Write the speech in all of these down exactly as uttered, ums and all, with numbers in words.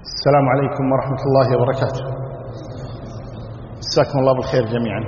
السلام عليكم ورحمة الله وبركاته. مساكم الله بالخير جميعا.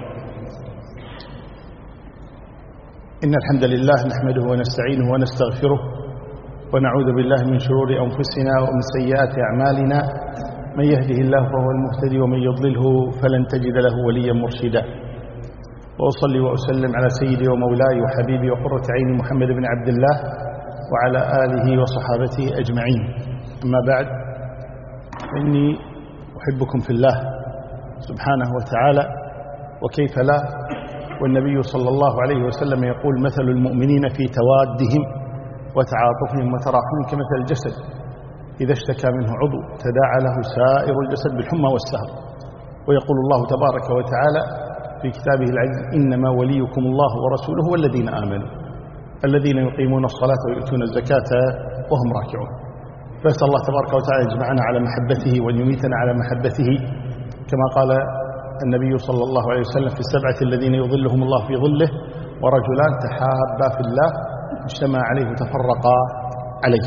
إن الحمد لله نحمده ونستعينه ونستغفره ونعوذ بالله من شرور أنفسنا ومن سيئات أعمالنا. من يهده الله فهو المهتدي ومن يضلله فلن تجد له وليا مرشدا. وأصلي وأسلم على سيدي ومولاي وحبيبي وقرة عيني محمد بن عبد الله وعلى آله وصحابته أجمعين. أما بعد، إني أحبكم في الله سبحانه وتعالى، وكيف لا، والنبي صلى الله عليه وسلم يقول: مثل المؤمنين في توادهم وتعاطفهم وتراحمهم كمثل الجسد إذا اشتكى منه عضو تداعى له سائر الجسد بالحمى والسهر. ويقول الله تبارك وتعالى في كتابه العزيز: إنما وليكم الله ورسوله والذين آمنوا الذين يقيمون الصلاة ويؤتون الزكاة وهم راكعون. فأسأل الله تبارك وتعالى يجمعنا على محبته وأن يميتنا على محبته، كما قال النبي صلى الله عليه وسلم: في السبعة الذين يظلهم الله في ظله ورجلان تحابا في الله اجتمع عليه وتفرقا عليه.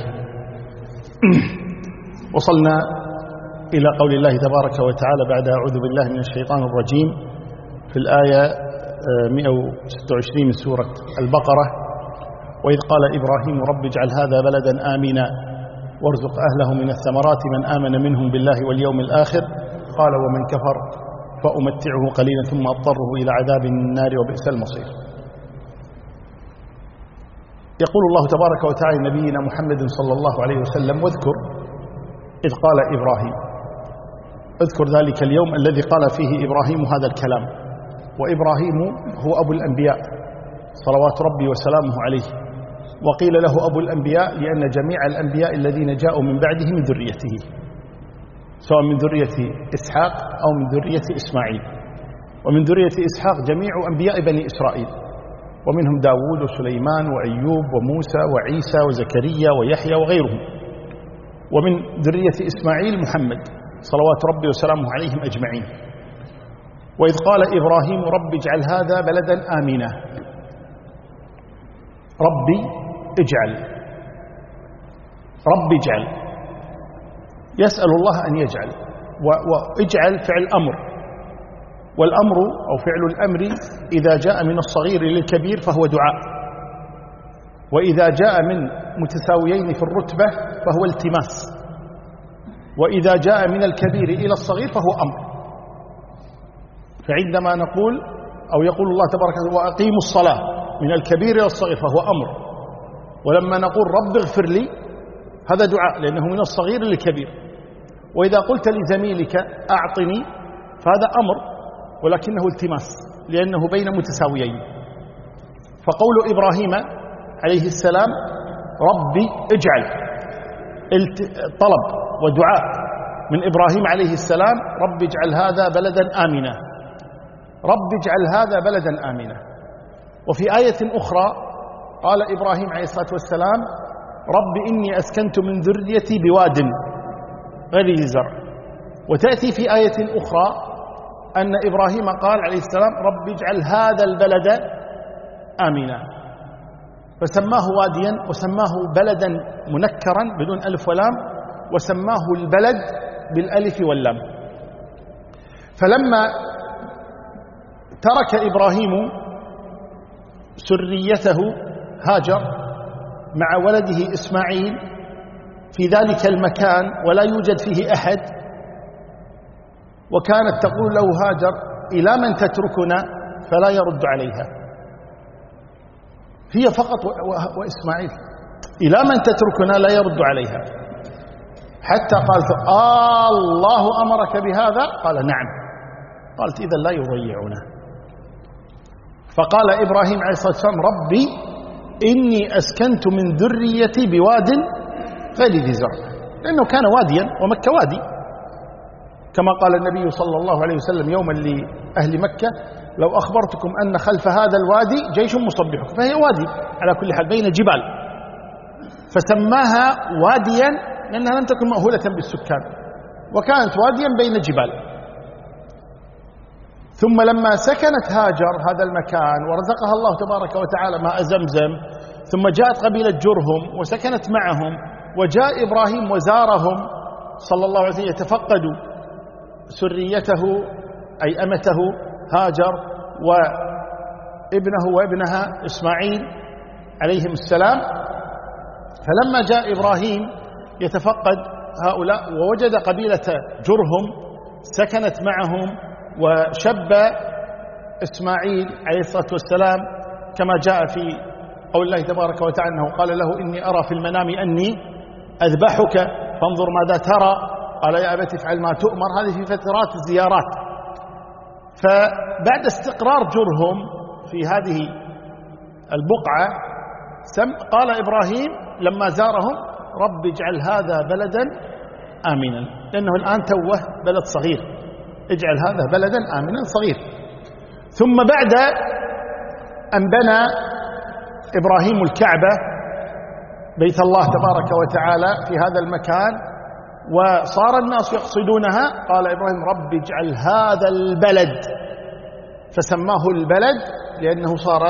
وصلنا إلى قول الله تبارك وتعالى بعد أعوذ بالله من الشيطان الرجيم في الآية مئة وستة وعشرين من سورة البقرة: وإذ قال إبراهيم رب اجعل هذا بلدا آمنا وارزق أهله من الثمرات من آمن منهم بالله واليوم الآخر قال ومن كفر فأمتعه قليلا ثم أضطره إلى عذاب النار وبئس المصير. يقول الله تبارك وتعالى نبينا محمد صلى الله عليه وسلم: واذكر إذ قال إبراهيم. اذكر ذلك اليوم الذي قال فيه إبراهيم هذا الكلام. وإبراهيم هو أبو الأنبياء صلوات ربي وسلامه عليه، وقيل له أبو الأنبياء لأن جميع الأنبياء الذين جاءوا من بعده من ذريته، سواء من ذرية إسحاق أو من ذرية إسماعيل. ومن ذرية إسحاق جميع أنبياء بني إسرائيل، ومنهم داود وسليمان وأيوب وموسى وعيسى وزكريا ويحيى وغيرهم. ومن ذرية إسماعيل محمد صلوات ربي وسلامه عليهم أجمعين. وإذ قال إبراهيم رب اجعل هذا بلدا آمنا. ربي اجعل، ربي اجعل، يسأل الله أن يجعل. واجعل فعل أمر، والأمر أو فعل الأمر إذا جاء من الصغير للكبير فهو دعاء، وإذا جاء من متساويين في الرتبة فهو التماس، وإذا جاء من الكبير إلى الصغير فهو أمر. فعندما نقول أو يقول الله تبارك وتعالى وأقيموا الصلاة من الكبير إلى الصغير فهو أمر، ولما نقول رب اغفر لي هذا دعاء لأنه من الصغير للكبير. وإذا قلت لزميلك أعطني فهذا أمر ولكنه التماس لأنه بين متساويين. فقول إبراهيم عليه السلام ربي اجعل طلب ودعاء من إبراهيم عليه السلام: رب اجعل هذا بلدا آمنا، رب اجعل هذا بلدا آمنا. وفي آية أخرى قال إبراهيم عليه الصلاة والسلام: رب إني أسكنت من ذريتي بواد غير ذي زرع. وتأتي في آية أخرى أن إبراهيم قال عليه السلام: رب اجعل هذا البلد آمنا، فسماه واديا وسماه بلدا منكرا بدون ألف ولام، وسماه البلد بالألف واللام. فلما ترك إبراهيم سريته هاجر مع ولده إسماعيل في ذلك المكان ولا يوجد فيه أحد، وكانت تقول له هاجر: إلى من تتركنا؟ فلا يرد عليها، هي فقط وإسماعيل، إلى من تتركنا؟ لا يرد عليها، حتى قالت: آه الله أمرك بهذا؟ قال: نعم. قالت: إذا لا يضيعنا. فقال إبراهيم عليه الصلاة والسلام: ربي إني أسكنت من ذريتي بواد غير ذي زرع، لأنه كان واديا ومكة وادي، كما قال النبي صلى الله عليه وسلم يوما لأهل مكة: لو أخبرتكم أن خلف هذا الوادي جيش مصبحكم. فهي وادي على كل حال بين جبال، فسماها واديا لأنها لم تكن مأهولة بالسكان، وكانت واديا بين جبال. ثم لما سكنت هاجر هذا المكان ورزقها الله تبارك وتعالى ماء زمزم، ثم جاءت قبيلة جرهم وسكنت معهم، وجاء إبراهيم وزارهم صلى الله عليه وسلم يتفقد سريته أي أمته هاجر وابنه وابنها إسماعيل عليهم السلام. فلما جاء إبراهيم يتفقد هؤلاء ووجد قبيلة جرهم سكنت معهم، وشب إسماعيل عليه الصلاة والسلام كما جاء في قول الله تبارك وتعالى أنه قال له إني أرى في المنام أني أذبحك فانظر ماذا ترى، قال يا أبت افعل ما تؤمر. هذه في فترات الزيارات. فبعد استقرار جرهم في هذه البقعة قال إبراهيم لما زارهم رب اجعل هذا بلدا آمنا، لأنه الآن توه بلد صغير، اجعل هذا بلدا آمنا صغير. ثم بعد أن بنى إبراهيم الكعبة بيت الله تبارك وتعالى في هذا المكان وصار الناس يقصدونها، قال إبراهيم رب اجعل هذا البلد، فسماه البلد لأنه صار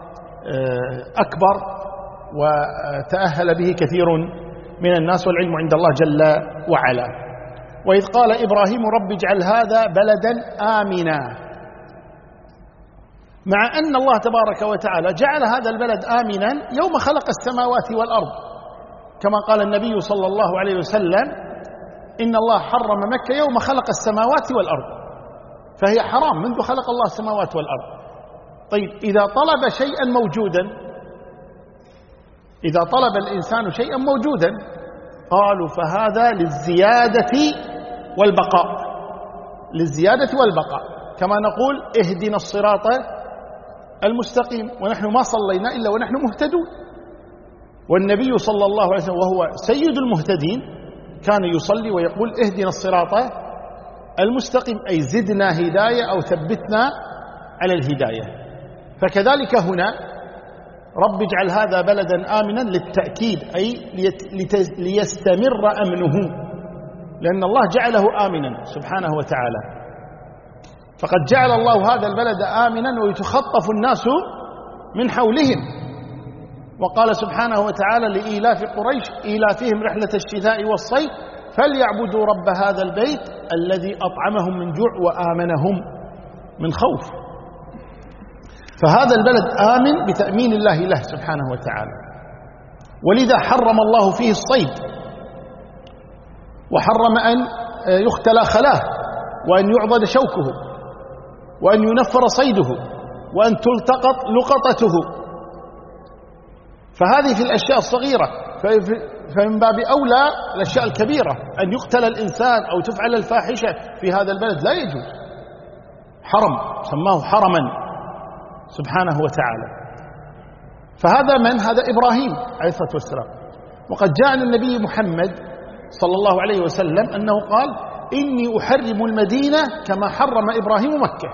أكبر وتأهل به كثير من الناس، والعلم عند الله جل وعلا. وإذ قال إبراهيم رب اجعل هذا بلدا آمنا، مع أن الله تبارك وتعالى جعل هذا البلد آمنا يوم خلق السماوات والأرض، كما قال النبي صلى الله عليه وسلم إن الله حرم مكة يوم خلق السماوات والأرض، فهي حرام منذ خلق الله السماوات والأرض. طيب إذا طلب شيئا موجودا، إذا طلب الإنسان شيئا موجودا قالوا فهذا للزيادة والبقاء، للزيادة والبقاء، كما نقول اهدنا الصراط المستقيم، ونحن ما صلينا إلا ونحن مهتدون. والنبي صلى الله عليه وسلم وهو سيد المهتدين كان يصلي ويقول اهدنا الصراط المستقيم، أي زدنا هداية أو ثبتنا على الهداية. فكذلك هنا رب اجعل هذا بلدا آمنا للتأكيد، أي ليستمر أمنه، لأن الله جعله آمنا سبحانه وتعالى. فقد جعل الله هذا البلد آمنا ويتخطف الناس من حولهم. وقال سبحانه وتعالى لإيلاف قريش إيلافهم رحلة الشتاء والصيف فليعبدوا رب هذا البيت الذي أطعمهم من جوع وآمنهم من خوف. فهذا البلد آمن بتأمين الله له سبحانه وتعالى، ولذا حرم الله فيه الصيد، وحرم أن يختلى خلاه، وأن يعضد شوكه، وأن ينفر صيده، وأن تلتقط لقطته. فهذه في الأشياء الصغيرة، فمن باب أولى الأشياء الكبيرة أن يقتل الإنسان أو تفعل الفاحشة في هذا البلد لا يجوز. حرم، سماه حرما سبحانه وتعالى. فهذا من؟ هذا إبراهيم عليه الصلاة والسلام. وقد جاء النبي محمد صلى الله عليه وسلم أنه قال إني أحرم المدينة كما حرم إبراهيم مكة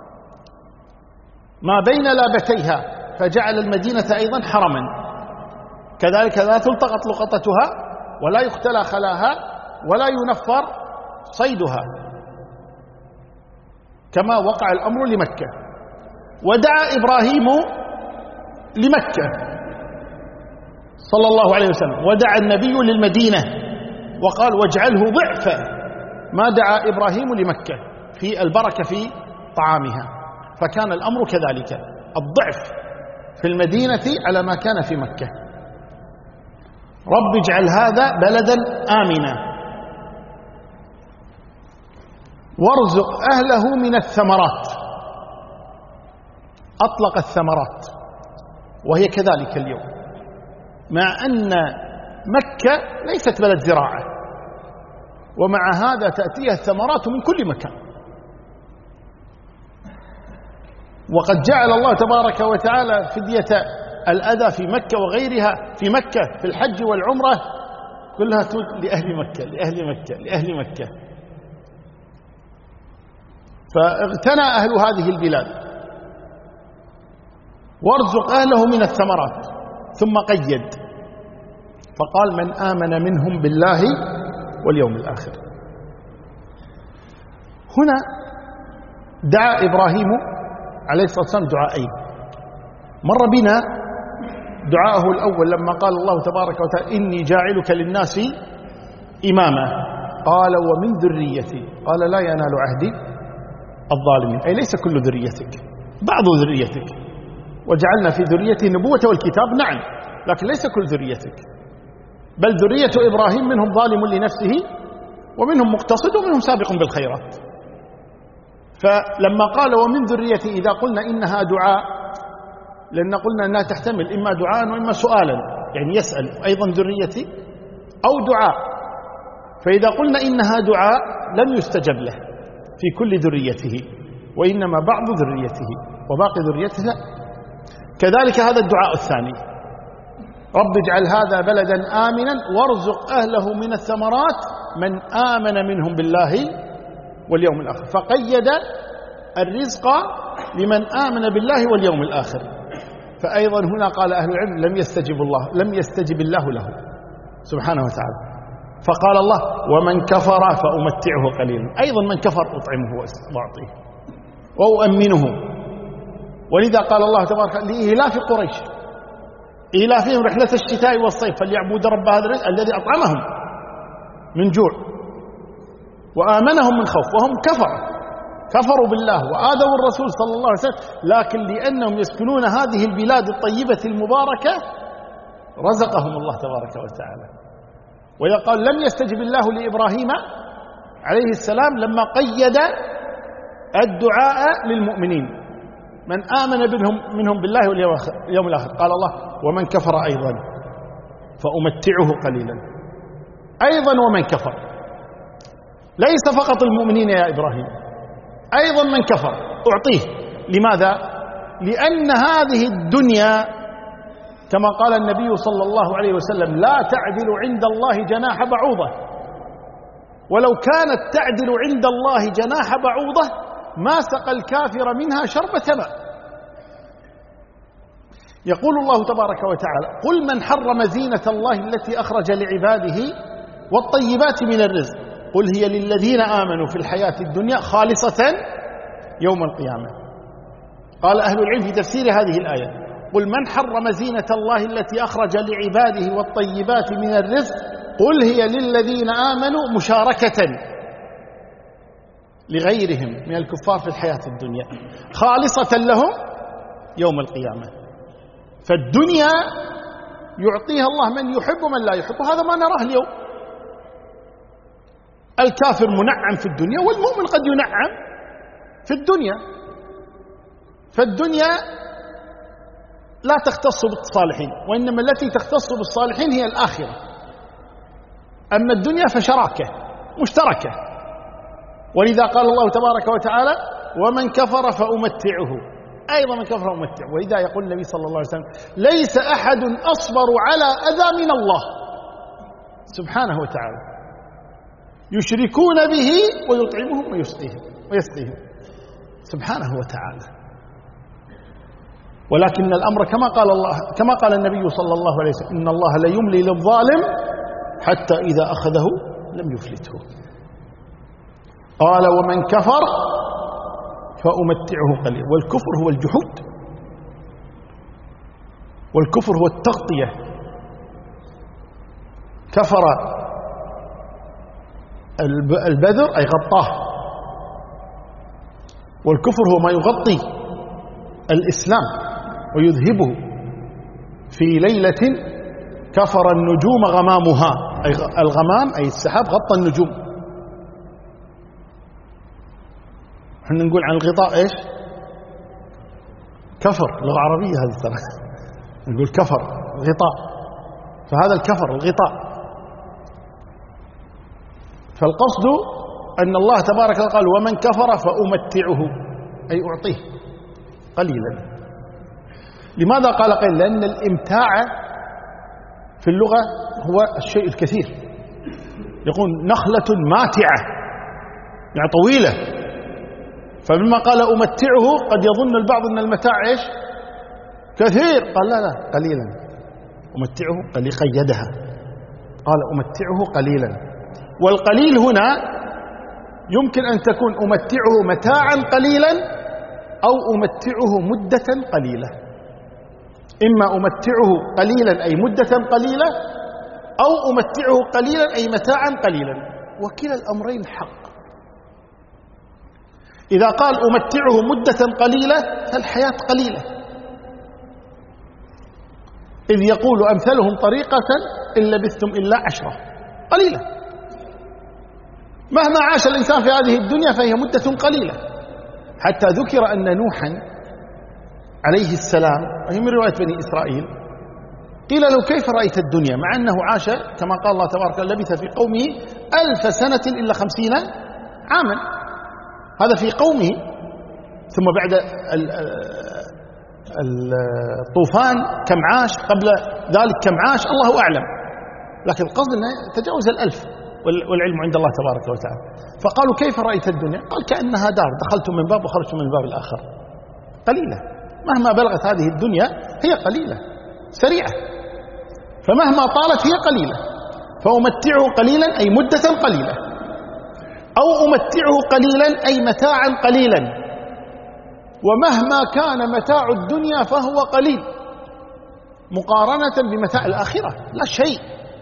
ما بين لابتيها، فجعل المدينة أيضا حرما، كذلك لا تلتقط لقطتها ولا يختلى خلاها ولا ينفر صيدها، كما وقع الأمر لمكة. ودعا إبراهيم لمكة صلى الله عليه وسلم، ودعا النبي للمدينة وقال واجعله ضعفا ما دعا إبراهيم لمكة في البركة في طعامها. فكان الأمر كذلك، الضعف في المدينة على ما كان في مكة. رب اجعل هذا بلدا آمنا وارزق أهله من الثمرات. أطلق الثمرات، وهي كذلك اليوم، مع أن مكة ليست بلد زراعة، ومع هذا تأتيها الثمرات من كل مكان. وقد جعل الله تبارك وتعالى فدية الأذى في مكة وغيرها في مكة في الحج والعمرة كلها لأهل مكة لأهل مكة لأهل مكة. فاغتنى أهل هذه البلاد. وارزق أهله من الثمرات، ثم قيد فقال من آمن منهم بالله واليوم الآخر. هنا دعا إبراهيم عليه الصلاة والسلام دعائين. مر بنا دعاءه الأول لما قال الله تبارك وتعالى إني جاعلك للناس إماما، قال ومن ذريتي، قال لا ينال عهدي الظالمين، أي ليس كل ذريتك، بعض ذريتك، وجعلنا في ذريته النبوة والكتاب، نعم، لكن ليس كل ذريتك، بل ذرية إبراهيم منهم ظالم لنفسه ومنهم مقتصد ومنهم سابق بالخيرات. فلما قال ومن ذريتي، إذا قلنا إنها دعاء، لأن قلنا أنها تحتمل إما دعاء وإما سؤالا، يعني يسأل أيضا ذريتي أو دعاء، فإذا قلنا إنها دعاء لم يستجب له في كل ذريته، وإنما بعض ذريته وباقي ذريته لا. كذلك هذا الدعاء الثاني، رب اجعل هذا بلدا آمنا وارزق أهله من الثمرات من آمن منهم بالله واليوم الآخر، فقيد الرزق لمن آمن بالله واليوم الآخر. فأيضا هنا قال أهل العلم لم يستجب الله لم يستجب الله له سبحانه وتعالى، فقال الله ومن كفر فأمتعه قليلا، أيضا من كفر أطعمه وأعطيه وأؤمنه. ولذا قال الله تبارك لإيلاف قريش إيلافهم رحلة الشتاء والصيف فليعبدوا رب هذا الذي أطعمهم من جوع وآمنهم من خوف، وهم كفروا كفروا بالله وآذوا الرسول صلى الله عليه وسلم، لكن لأنهم يسكنون هذه البلاد الطيبة المباركة رزقهم الله تبارك وتعالى. ويقال لم يستجب الله لإبراهيم عليه السلام لما قيد الدعاء للمؤمنين من آمن منهم, منهم بالله واليوم الآخر، قال الله ومن كفر أيضا فأمتعه قليلا، أيضا ومن كفر، ليس فقط المؤمنين يا إبراهيم، أيضا من كفر أعطيه. لماذا؟ لأن هذه الدنيا كما قال النبي صلى الله عليه وسلم لا تعدل عند الله جناح بعوضة، ولو كانت تعدل عند الله جناح بعوضة ما سقى الكافر منها شربة ماء. يقول الله تبارك وتعالى قل من حرم زينة الله التي أخرج لعباده والطيبات من الرزق قل هي للذين آمنوا في الحياة الدنيا خالصة يوم القيامة. قال أهل العلم في تفسير هذه الآية قل من حرم زينة الله التي أخرج لعباده والطيبات من الرزق قل هي للذين آمنوا مشاركة لغيرهم من الكفار في الحياة الدنيا خالصة لهم يوم القيامة. فالدنيا يعطيها الله من يحب ومن لا يحب، هذا ما نراه اليوم. الكافر منعم في الدنيا والمؤمن قد ينعم في الدنيا. فالدنيا لا تختص بالصالحين، وإنما التي تختص بالصالحين هي الآخرة. أما الدنيا فشراكة مشتركة، ولذا قال الله تبارك وتعالى ومن كفر فأمتعه، أيضا من كفر أمتعه. ولذا يقول النبي صلى الله عليه وسلم ليس أحد أصبر على أذى من الله سبحانه وتعالى يشركون به ويطعمهم ويسقيهم ويسقيهم سبحانه وتعالى. ولكن الأمر كما قال الله كما قال النبي صلى الله عليه وسلم إن الله لا يملي للظالم حتى إذا أخذه لم يفلته. قال ومن كفر فأمتعه قليلا. والكفر هو الجحود، والكفر هو التغطية. كفر البذر أي غطاه، والكفر هو ما يغطي الإسلام ويذهبه. في ليلة كفر النجوم غمامها، أي الغمام أي السحاب غطى النجوم. احنا نقول عن الغطاء ايش؟ كفر، لغة عربية هذه ترى نقول كفر غطاء، فهذا الكفر الغطاء. فالقصد أن الله تبارك وتعالى قال ومن كفر فأمتعه أي أعطيه قليلا. لماذا قال قليلا؟ لأن الإمتاع في اللغة هو الشيء الكثير. يقول نخلة ماتعة يعني طويلة، فبما قال أمتعه قد يظن البعض أن المتاع إيش؟ كثير، قال لا لا قليلا أمتعه قليل، قيدها قال أمتعه قليلا. والقليل هنا يمكن أن تكون أمتعه متاعا قليلا أو أمتعه مدة قليلة. إما أمتعه قليلا أي مدة قليلة، أو أمتعه قليلا أي متاعا قليلا. وكلا الأمرين حق. إذا قال أمتعه مدة قليلة فالحياة قليلة، إذ يقول أمثلهم طريقة إن لبثتم إلا عشرة، قليلة. مهما عاش الإنسان في هذه الدنيا فهي مدة قليلة. حتى ذكر أن نوحا عليه السلام، وهي من رواية بني إسرائيل، قيل له كيف رأيت الدنيا، مع أنه عاش كما قال الله تبارك وتعالى لبث في قومه ألف سنة إلا خمسين عاما، هذا في قومه. ثم بعد الطوفان كم عاش، قبل ذلك كم عاش، الله أعلم، لكن القصد أنه تجاوز الألف والعلم عند الله تبارك وتعالى. فقالوا كيف رأيت الدنيا؟ قال كأنها دار دخلت من باب وخرجت من الباب الآخر، قليلة. مهما بلغت هذه الدنيا هي قليلة سريعة، فمهما طالت هي قليلة. فأمتعه قليلا أي مدة قليلة، أو أمتعه قليلا أي متاعا قليلا. ومهما كان متاع الدنيا فهو قليل مقارنة بمتاع الآخرة، لا شيء.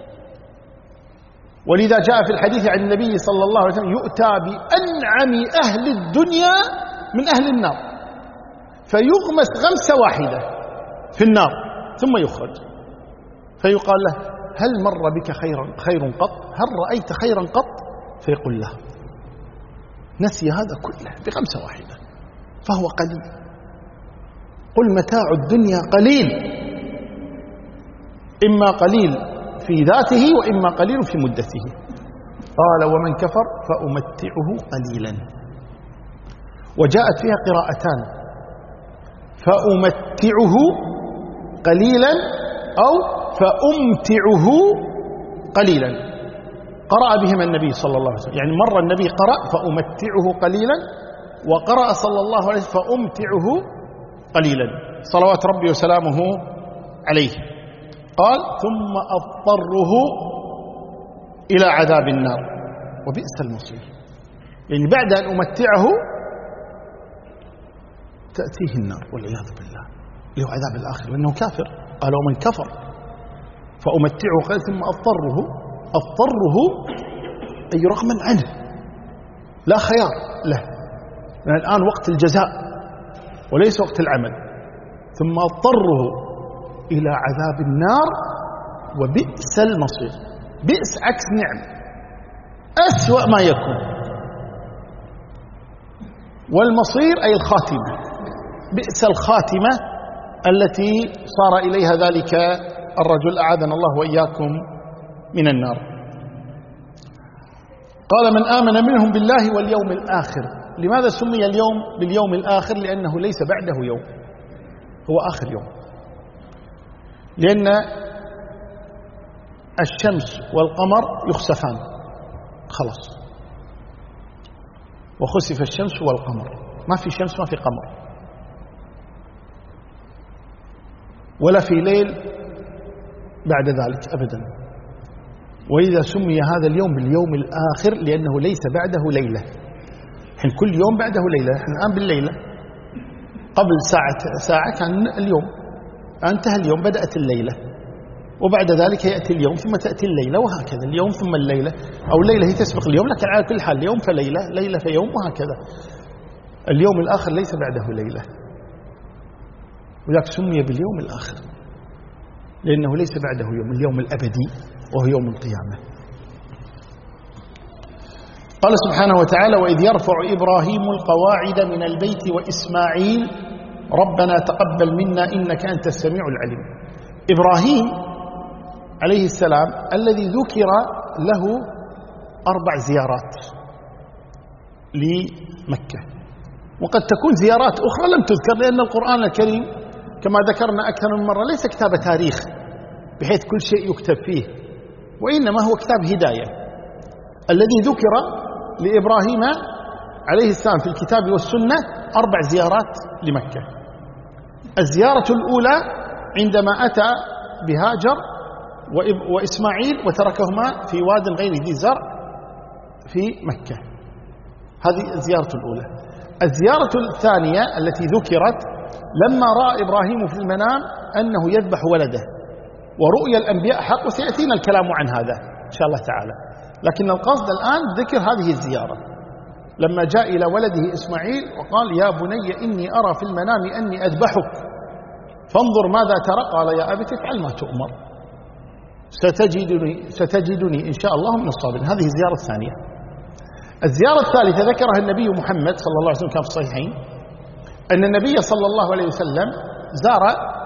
ولذا جاء في الحديث عن النبي صلى الله عليه وسلم يؤتى بأنعم أهل الدنيا من أهل النار، فيغمس غمسة واحدة في النار ثم يخرج، فيقال له هل مر بك خير, خير قط؟ هل رأيت خيرا قط؟ فيقول له نسي هذا كله بغمسة واحدة، فهو قليل. قل متاع الدنيا قليل، إما قليل في ذاته وإما قليل في مدته. قال ومن كفر فأمتعه قليلا. وجاءت فيها قراءتان، فأمتعه قليلا أو فأمتعه قليلا، قرأ بهما النبي صلى الله عليه وسلم. يعني مرة النبي قرأ فأمتعه قليلا، وقرأ صلى الله عليه وسلم فأمتعه قليلا صلوات ربي وسلامه عليه. قال ثم أضطره إلى عذاب النار وبئس المصير. يعني بعد أن أمتعه تأتيه النار والعياذ بالله، له عذاب الآخر لأنه كافر. قال ومن كفر فأمتعه قال ثم أضطره، أضطره أي رغما عنه، لا خيار له، لأن الآن وقت الجزاء وليس وقت العمل. ثم أضطره إلى عذاب النار وبئس المصير. بئس عكس نعم، أسوأ ما يكون. والمصير أي الخاتمة، بئس الخاتمة التي صار إليها ذلك الرجل، أعاذنا الله وإياكم من النار. قال من آمن منهم بالله واليوم الآخر. لماذا سمي اليوم باليوم الآخر؟ لأنه ليس بعده يوم، هو آخر يوم. لأن الشمس والقمر يخسفان خلاص، وخسف الشمس والقمر، ما في شمس ما في قمر، ولا في ليل بعد ذلك أبدا. وإذا سمي هذا اليوم باليوم الآخر لأنه ليس بعده ليلة. حين كل يوم بعده ليلة، نحن الآن بالليلة، قبل ساعة ساعة كان اليوم، انتهى اليوم بدأت الليلة، وبعد ذلك يأتي اليوم ثم تأتي الليلة، وهكذا اليوم ثم الليلة، أو الليلة هي تسبق اليوم، لكن على كل حال اليوم فليلة، ليلة فيوم، وهكذا. اليوم الآخر ليس بعده ليلة، ولذلك سمي باليوم الآخر لأنه ليس بعده يوم، اليوم الأبدي وهو يوم القيامة. قال سبحانه وتعالى وإذ يرفع إبراهيم القواعد من البيت وإسماعيل ربنا تقبل منا إنك أنت السميع العليم. إبراهيم عليه السلام الذي ذكر له أربع زيارات لمكة، وقد تكون زيارات أخرى لم تذكر، لأن القرآن الكريم كما ذكرنا أكثر من مرة ليس كتاب تاريخ بحيث كل شيء يكتب فيه، وإنما هو كتاب هداية. الذي ذكر لإبراهيم عليه السلام في الكتاب والسنة أربع زيارات لمكة. الزيارة الأولى عندما أتى بهاجر وإسماعيل وتركهما في واد غير ذي زرع في مكة، هذه الزيارة الأولى. الزيارة الثانية التي ذكرت لما رأى إبراهيم في المنام أنه يذبح ولده، ورؤيا الأنبياء حق، وسيأتينا الكلام عن هذا إن شاء الله تعالى. لكن القصد الآن ذكر هذه الزيارة لما جاء إلى ولده إسماعيل وقال يا بني إني أرى في المنام أني أذبحك فانظر ماذا ترى. قال يا أبت افعل ما تؤمر ستجدني, ستجدني إن شاء الله من الصابرين. هذه الزيارة الثانية. الزيارة الثالثة ذكرها النبي محمد صلى الله عليه وسلم كان في الصحيحين أن النبي صلى الله عليه وسلم زار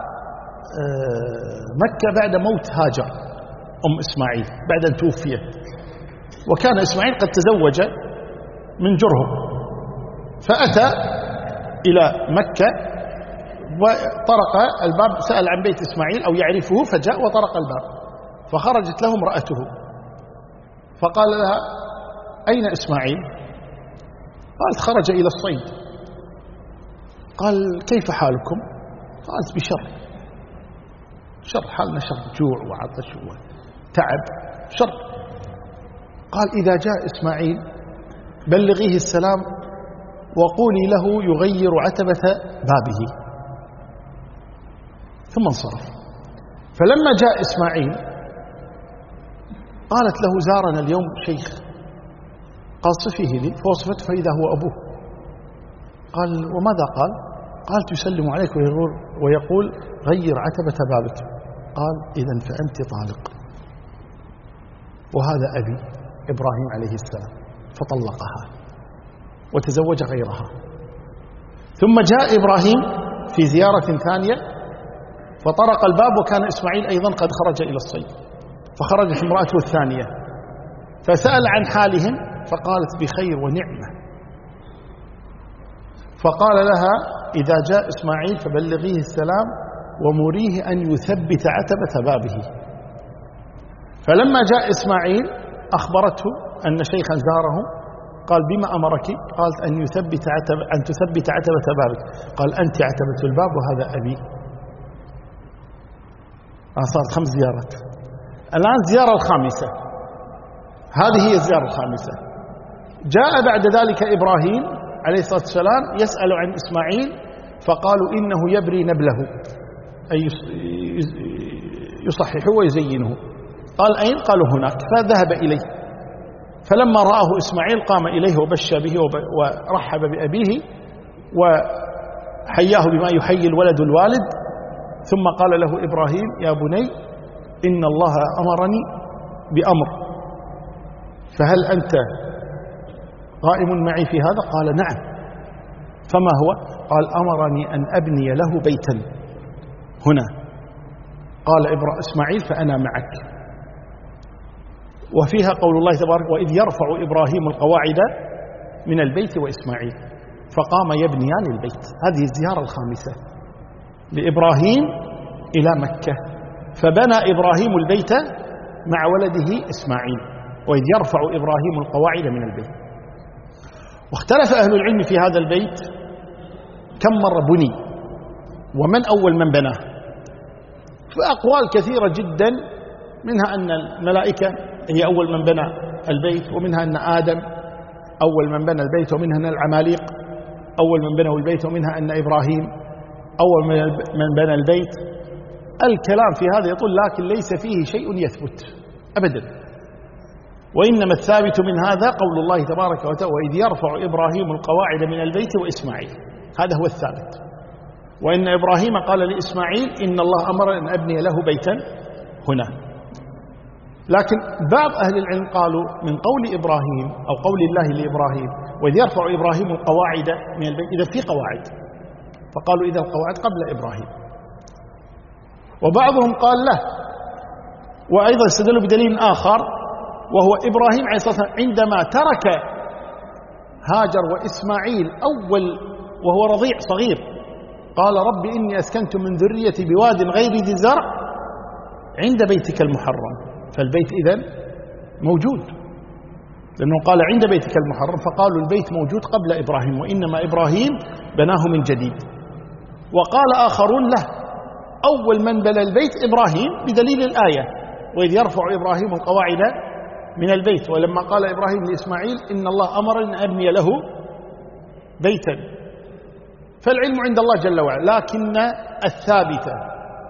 مكة بعد موت هاجر أم إسماعيل بعد أن توفيت، وكان إسماعيل قد تزوج من جرهم، فأتى إلى مكة وطرق الباب، سأل عن بيت إسماعيل أو يعرفه، فجاء وطرق الباب، فخرجت له امرأته فقال لها أين إسماعيل؟ قالت خرج إلى الصيد. قال كيف حالكم؟ قالت بشر، شر، حالنا شر، جوع وعطش وتعب، شر. قال إذا جاء إسماعيل بلغيه السلام وقولي له يغير عتبة بابه. ثم انصرف. فلما جاء إسماعيل قالت له زارنا اليوم شيخ، قال صفيه لي، فوصفته فإذا هو أبوه. قال وماذا قال؟ قال يسلم عليك ويقول غير عتبة بابك. قال إذن فأنت طالق، وهذا أبي إبراهيم عليه السلام، فطلقها وتزوج غيرها. ثم جاء إبراهيم في زيارة ثانية فطرق الباب وكان إسماعيل أيضا قد خرج إلى الصيد، فخرجت امرأته الثانية فسأل عن حالهم فقالت بخير ونعمة. فقال لها إذا جاء إسماعيل فبلغيه السلام ومريه أن يثبت عتبة بابه. فلما جاء إسماعيل أخبرته أن شيخا زاره، قال بما أمرك؟ قالت أن يثبت عتب أن تثبت عتبة بابك. قال أنت عتبة الباب وهذا أبي. صارت خمس زيارات. الآن الزيارة الخامسة، هذه هي الزيارة الخامسة. جاء بعد ذلك إبراهيم عليه الصلاة والسلام يسأل عن إسماعيل فقالوا إنه يبري نبله، أي يصححه ويزينه. قال أين؟ قالوا هناك. فذهب إليه، فلما رآه إسماعيل قام إليه وبشى به ورحب بأبيه وحياه بما يحيي الولد الوالد، ثم قال له إبراهيم يا بني إن الله أمرني بأمر، فهل أنت قائم معي في هذا؟ قال نعم. فما هو؟ قال أمرني أن أبني له بيتا هنا. قال إسماعيل فأنا معك. وفيها قول الله تبارك وإذ يرفع إبراهيم القواعد من البيت وإسماعيل، فقام يبنيان البيت. هذه الزيارة الخامسة لإبراهيم إلى مكة، فبنى إبراهيم البيت مع ولده إسماعيل، وإذ يرفع إبراهيم القواعد من البيت. واختلف أهل العلم في هذا البيت كم مرة بني ومن أول من بناه، فأقوال كثيرة جدا، منها أن الملائكة هي أول من بنى البيت، ومنها أن آدم أول من بنى البيت، ومنها أن العماليق أول من بنوا البيت، ومنها أن إبراهيم أول من بنى البيت. الكلام في هذا يطول، لكن ليس فيه شيء يثبت أبدا، وإنما الثابت من هذا قول الله تبارك وتعالى وإذ يرفع إبراهيم القواعد من البيت وإسماعيل، هذا هو الثابت. وإن إبراهيم قال لإسماعيل إن الله أمر أن أبني له بيتا هنا. لكن بعض أهل العلم قالوا من قول إبراهيم أو قول الله لإبراهيم وإذ يرفع إبراهيم القواعد من البيت، إذا في قواعد، فقالوا إذا القواعد قبل إبراهيم. وبعضهم قال له، وأيضا استدلوا بدليل آخر وهو إبراهيم عليه الصلاة والسلام عندما ترك هاجر وإسماعيل أول وهو رضيع صغير، قال رب إني أسكنت من ذريتي بواد غير ذي زرع عند بيتك المحرم. فالبيت إذن موجود، لأنه قال عند بيتك المحرم، فقالوا البيت موجود قبل إبراهيم، وإنما إبراهيم بناه من جديد. وقال آخرون له أول من بنى البيت إبراهيم بدليل الآية وإذ يرفع إبراهيم القواعد من البيت، ولما قال إبراهيم لإسماعيل إن الله أمر أن أبني له بيتا. فالعلم عند الله جل وعلا، لكن الثابت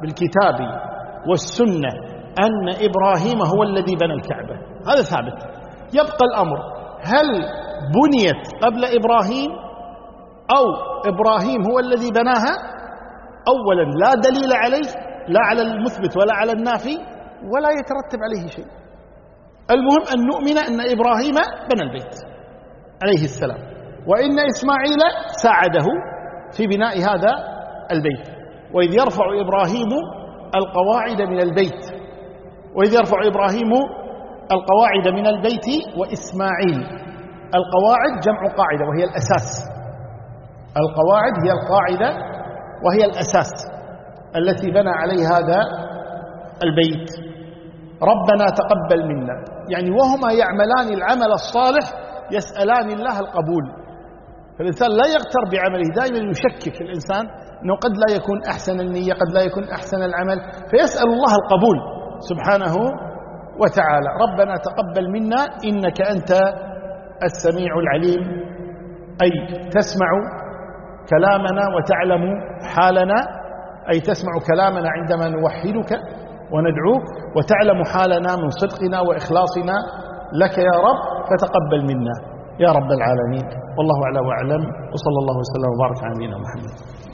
بالكتاب والسنة أن إبراهيم هو الذي بنى الكعبة، هذا ثابت. يبقى الأمر هل بنيت قبل إبراهيم أو إبراهيم هو الذي بناها؟ أولا لا دليل عليه، لا على المثبت ولا على النافي، ولا يترتب عليه شيء. المهم أن نؤمن أن إبراهيم بنى البيت عليه السلام، وإن إسماعيل ساعده في بناء هذا البيت. وإذ يرفع إبراهيم القواعد من البيت وإذ يرفع إبراهيم القواعد من البيت وإسماعيل. القواعد جمع قاعدة وهي الأساس، القواعد هي القاعدة وهي الأساس التي بنى عليه هذا البيت. ربنا تقبل منا، يعني وهما يعملان العمل الصالح يسألان الله القبول. فالإنسان لا يغتر بعمله، دائما يشكك الإنسان أنه قد لا يكون أحسن النية، قد لا يكون أحسن العمل، فيسأل الله القبول سبحانه وتعالى. ربنا تقبل منا إنك أنت السميع العليم، أي تسمع كلامنا وتعلم حالنا، أي تسمع كلامنا عندما نوحدك وندعوك، وتعلم حالنا من صدقنا وإخلاصنا لك يا رب، فتقبل منا يا رب العالمين. والله أعلى وأعلم، وصلى الله وسلم وبارك على نبينا محمد.